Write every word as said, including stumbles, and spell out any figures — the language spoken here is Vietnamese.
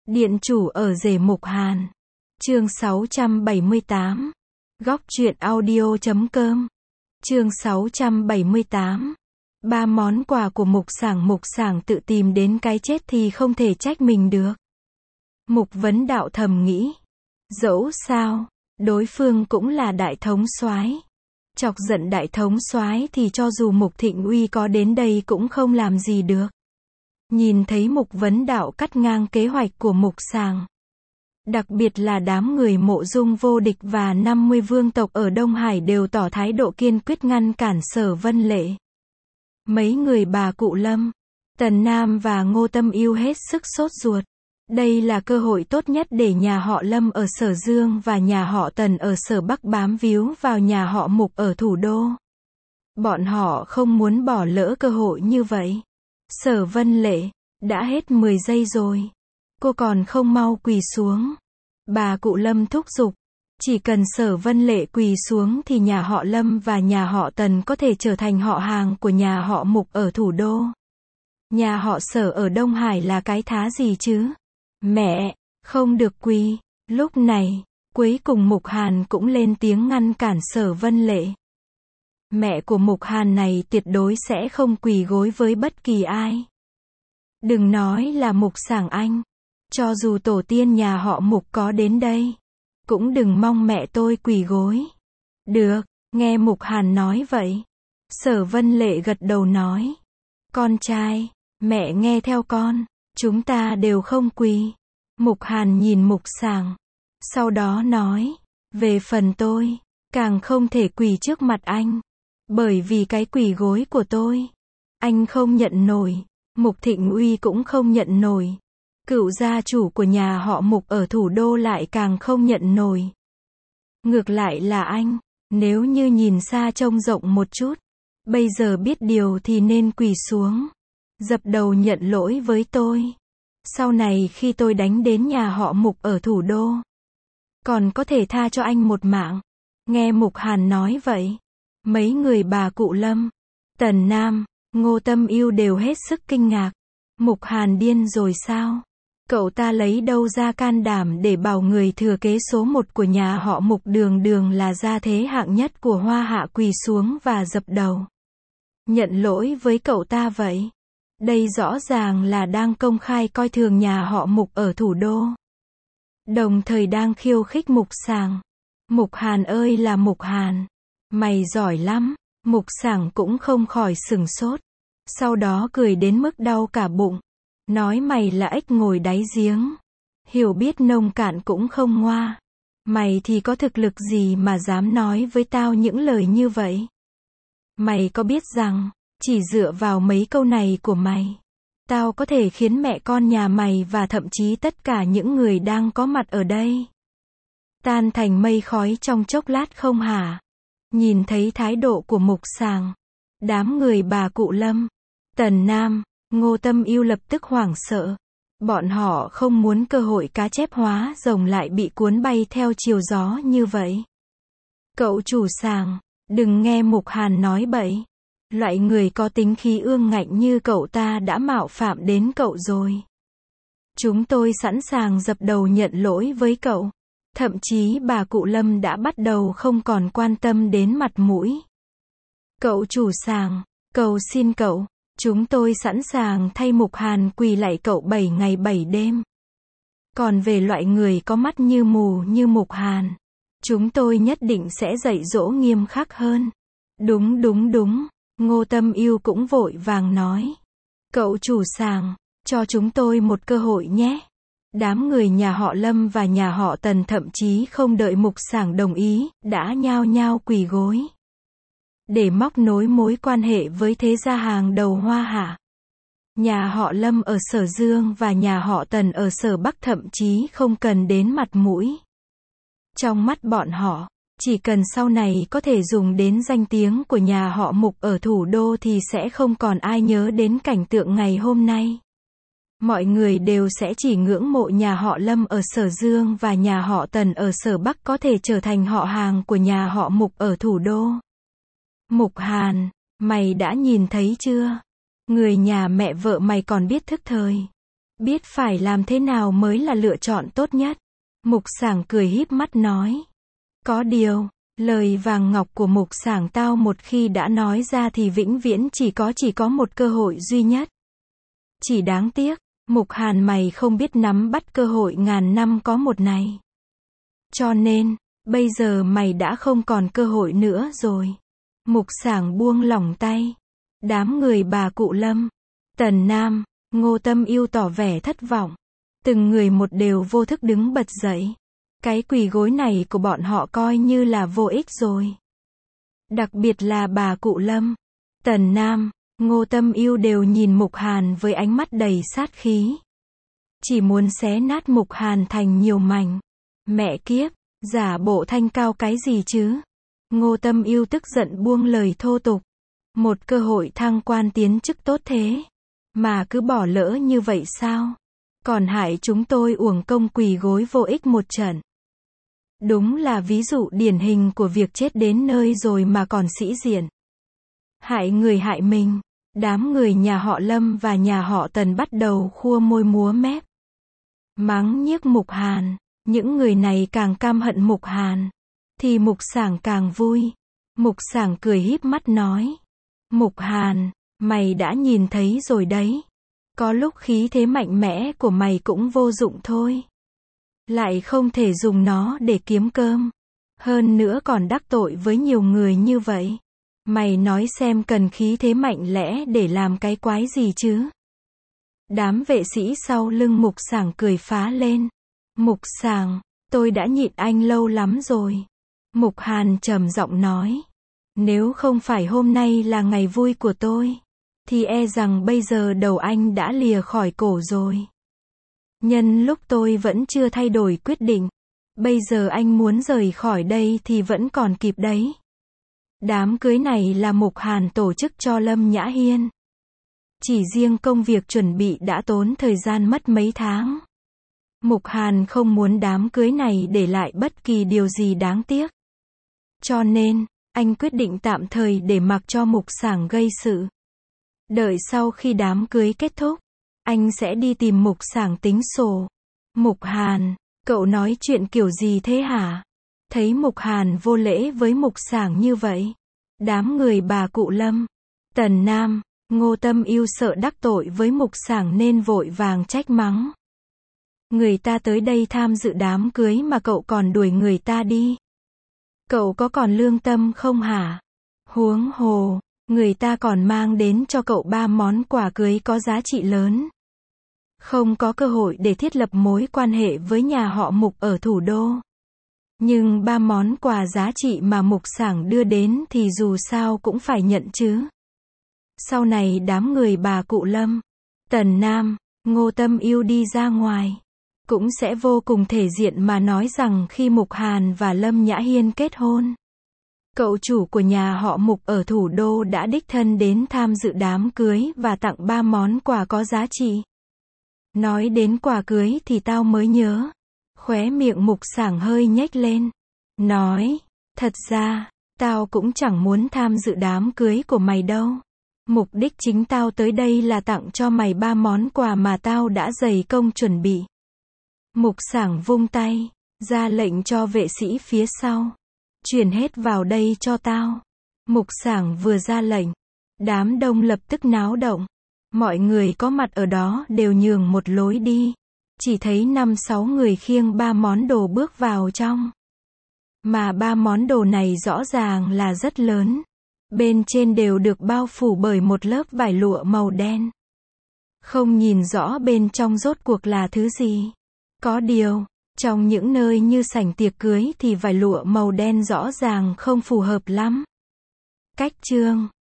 Điện chủ ở rể Mục Hàn. Chương sáu trăm bảy mươi tám. Góc truyện audio chấm com. Chương sáu trăm bảy mươi tám. Ba món quà của Mục Sảng. Mục Sảng tự tìm đến cái chết thì không thể trách mình được. Mục Vấn Đạo thầm nghĩ. Dẫu sao, đối phương cũng là đại thống soái. Chọc giận đại thống soái thì cho dù Mục Thịnh Uy có đến đây cũng không làm gì được. Nhìn thấy Mục Vấn Đạo cắt ngang kế hoạch của Mục Sảng. Đặc biệt là đám người Mộ Dung Vô Địch và năm mươi vương tộc ở Đông Hải đều tỏ thái độ kiên quyết ngăn cản Sở Vân Lệ. Mấy người bà cụ Lâm, Tần Nam và Ngô Tâm Yêu hết sức sốt ruột. Đây là cơ hội tốt nhất để nhà họ Lâm ở Sở Dương và nhà họ Tần ở Sở Bắc bám víu vào nhà họ Mục ở thủ đô. Bọn họ không muốn bỏ lỡ cơ hội như vậy. Sở Vân Lệ, đã hết mười giây rồi. Cô còn không mau quỳ xuống. Bà cụ Lâm thúc giục. Chỉ cần Sở Vân Lệ quỳ xuống thì nhà họ Lâm và nhà họ Tần có thể trở thành họ hàng của nhà họ Mục ở thủ đô. Nhà họ Sở ở Đông Hải là cái thá gì chứ? Mẹ, không được quỳ. Lúc này, cuối cùng Mục Hàn cũng lên tiếng ngăn cản Sở Vân Lệ. Mẹ của Mục Hàn này tuyệt đối sẽ không quỳ gối với bất kỳ ai. Đừng nói là Mục Sảng anh. Cho dù tổ tiên nhà họ Mục có đến đây, cũng đừng mong mẹ tôi quỳ gối. Được, nghe Mục Hàn nói vậy. Sở Vân Lệ gật đầu nói. Con trai, mẹ nghe theo con, chúng ta đều không quỳ. Mục Hàn nhìn Mục Sảng. Sau đó nói, về phần tôi, càng không thể quỳ trước mặt anh. Bởi vì cái quỳ gối của tôi, anh không nhận nổi. Mục Thịnh Uy cũng không nhận nổi. Cựu gia chủ của nhà họ Mục ở thủ đô lại càng không nhận nổi. Ngược lại là anh, nếu như nhìn xa trông rộng một chút, bây giờ biết điều thì nên quỳ xuống, dập đầu nhận lỗi với tôi. Sau này khi tôi đánh đến nhà họ Mục ở thủ đô, còn có thể tha cho anh một mạng. Nghe Mục Hàn nói vậy, mấy người bà cụ Lâm, Tần Nam, Ngô Tâm Yêu đều hết sức kinh ngạc. Mục Hàn điên rồi sao? Cậu ta lấy đâu ra can đảm để bảo người thừa kế số một của nhà họ Mục đường đường là gia thế hạng nhất của Hoa Hạ quỳ xuống và dập đầu. Nhận lỗi với cậu ta vậy. Đây rõ ràng là đang công khai coi thường nhà họ Mục ở thủ đô. Đồng thời đang khiêu khích Mục Sảng. Mục Hàn ơi là Mục Hàn. Mày giỏi lắm. Mục Sảng cũng không khỏi sửng sốt. Sau đó cười đến mức đau cả bụng. Nói mày là ếch ngồi đáy giếng. Hiểu biết nông cạn cũng không ngoa. Mày thì có thực lực gì mà dám nói với tao những lời như vậy? Mày có biết rằng, chỉ dựa vào mấy câu này của mày, tao có thể khiến mẹ con nhà mày và thậm chí tất cả những người đang có mặt ở đây tan thành mây khói trong chốc lát không hả? Nhìn thấy thái độ của Mục Sảng, đám người bà cụ Lâm, Tần Nam, Ngô Tâm Yêu lập tức hoảng sợ. Bọn họ không muốn cơ hội cá chép hóa rồng lại bị cuốn bay theo chiều gió như vậy. Cậu chủ Sảng, đừng nghe Mục Hàn nói bậy. Loại người có tính khí ương ngạnh như cậu ta đã mạo phạm đến cậu rồi. Chúng tôi sẵn sàng dập đầu nhận lỗi với cậu. Thậm chí bà cụ Lâm đã bắt đầu không còn quan tâm đến mặt mũi. Cậu chủ Sảng, cầu xin cậu, chúng tôi sẵn sàng thay Mục Hàn quỳ lạy cậu bảy ngày bảy đêm. Còn về loại người có mắt như mù như Mục Hàn, chúng tôi nhất định sẽ dạy dỗ nghiêm khắc hơn. Đúng đúng đúng, Ngô Tâm Yêu cũng vội vàng nói. Cậu chủ Sảng, cho chúng tôi một cơ hội nhé. Đám người nhà họ Lâm và nhà họ Tần thậm chí không đợi Mục Sảng đồng ý, đã nhao nhao quỳ gối. Để móc nối mối quan hệ với thế gia hàng đầu Hoa Hạ. Nhà họ Lâm ở Sở Dương và nhà họ Tần ở Sở Bắc thậm chí không cần đến mặt mũi. Trong mắt bọn họ, chỉ cần sau này có thể dùng đến danh tiếng của nhà họ Mục ở thủ đô thì sẽ không còn ai nhớ đến cảnh tượng ngày hôm nay. Mọi người đều sẽ chỉ ngưỡng mộ nhà họ Lâm ở Sở Dương và nhà họ Tần ở Sở Bắc có thể trở thành họ hàng của nhà họ Mục ở thủ đô. Mục Hàn, mày đã nhìn thấy chưa? Người nhà mẹ vợ mày còn biết thức thời. Biết phải làm thế nào mới là lựa chọn tốt nhất. Mục Sảng cười híp mắt nói. Có điều, lời vàng ngọc của Mục Sảng tao một khi đã nói ra thì vĩnh viễn chỉ có chỉ có một cơ hội duy nhất. Chỉ đáng tiếc, Mục Hàn mày không biết nắm bắt cơ hội ngàn năm có một này. Cho nên, bây giờ mày đã không còn cơ hội nữa rồi. Mục Sảng buông lỏng tay. Đám người bà cụ Lâm, Tần Nam, Ngô Tâm Yêu tỏ vẻ thất vọng. Từng người một đều vô thức đứng bật dậy. Cái quỳ gối này của bọn họ coi như là vô ích rồi. Đặc biệt là bà cụ Lâm, Tần Nam, Ngô Tâm Yêu đều nhìn Mục Hàn với ánh mắt đầy sát khí. Chỉ muốn xé nát Mục Hàn thành nhiều mảnh. Mẹ kiếp, giả bộ thanh cao cái gì chứ? Ngô Tâm Yêu tức giận buông lời thô tục. Một cơ hội thăng quan tiến chức tốt thế, mà cứ bỏ lỡ như vậy sao? Còn hại chúng tôi uổng công quỳ gối vô ích một trận. Đúng là ví dụ điển hình của việc chết đến nơi rồi mà còn sĩ diện. Hại người hại mình. Đám người nhà họ Lâm và nhà họ Tần bắt đầu khua môi múa mép. Mắng nhiếc Mục Hàn. Những người này càng căm hận Mục Hàn, thì Mục Sảng càng vui. Mục Sảng cười híp mắt nói. Mục Hàn, mày đã nhìn thấy rồi đấy. Có lúc khí thế mạnh mẽ của mày cũng vô dụng thôi. Lại không thể dùng nó để kiếm cơm. Hơn nữa còn đắc tội với nhiều người như vậy. Mày nói xem cần khí thế mạnh lẽ để làm cái quái gì chứ? Đám vệ sĩ sau lưng Mục Sảng cười phá lên. Mục Sảng, tôi đã nhịn anh lâu lắm rồi. Mục Hàn trầm giọng nói. Nếu không phải hôm nay là ngày vui của tôi, thì e rằng bây giờ đầu anh đã lìa khỏi cổ rồi. Nhân lúc tôi vẫn chưa thay đổi quyết định, bây giờ anh muốn rời khỏi đây thì vẫn còn kịp đấy. Đám cưới này là Mục Hàn tổ chức cho Lâm Nhã Hiên. Chỉ riêng công việc chuẩn bị đã tốn thời gian mất mấy tháng. Mục Hàn không muốn đám cưới này để lại bất kỳ điều gì đáng tiếc. Cho nên, anh quyết định tạm thời để mặc cho Mục Sảng gây sự. Đợi sau khi đám cưới kết thúc, anh sẽ đi tìm Mục Sảng tính sổ. Mục Hàn, cậu nói chuyện kiểu gì thế hả? Thấy Mục Hàn vô lễ với Mục Sảng như vậy, đám người bà cụ Lâm, Tần Nam, Ngô Tâm Yêu sợ đắc tội với Mục Sảng nên vội vàng trách mắng. Người ta tới đây tham dự đám cưới mà cậu còn đuổi người ta đi. Cậu có còn lương tâm không hả? Huống hồ, người ta còn mang đến cho cậu ba món quà cưới có giá trị lớn. Không có cơ hội để thiết lập mối quan hệ với nhà họ Mục ở thủ đô. Nhưng ba món quà giá trị mà Mục Sảng đưa đến thì dù sao cũng phải nhận chứ. Sau này đám người bà cụ Lâm, Tần Nam, Ngô Tâm Yêu đi ra ngoài, cũng sẽ vô cùng thể diện mà nói rằng khi Mục Hàn và Lâm Nhã Hiên kết hôn, cậu chủ của nhà họ Mục ở thủ đô đã đích thân đến tham dự đám cưới và tặng ba món quà có giá trị. Nói đến quà cưới thì tao mới nhớ. Khóe miệng Mục Sảng hơi nhếch lên. Nói, thật ra, tao cũng chẳng muốn tham dự đám cưới của mày đâu. Mục đích chính tao tới đây là tặng cho mày ba món quà mà tao đã dày công chuẩn bị. Mục Sảng vung tay, ra lệnh cho vệ sĩ phía sau. Chuyển hết vào đây cho tao. Mục Sảng vừa ra lệnh, đám đông lập tức náo động. Mọi người có mặt ở đó đều nhường một lối đi. Chỉ thấy năm sáu người khiêng ba món đồ bước vào trong. Mà ba món đồ này rõ ràng là rất lớn. Bên trên đều được bao phủ bởi một lớp vải lụa màu đen. Không nhìn rõ bên trong rốt cuộc là thứ gì. Có điều, trong những nơi như sảnh tiệc cưới thì vải lụa màu đen rõ ràng không phù hợp lắm. Cách chương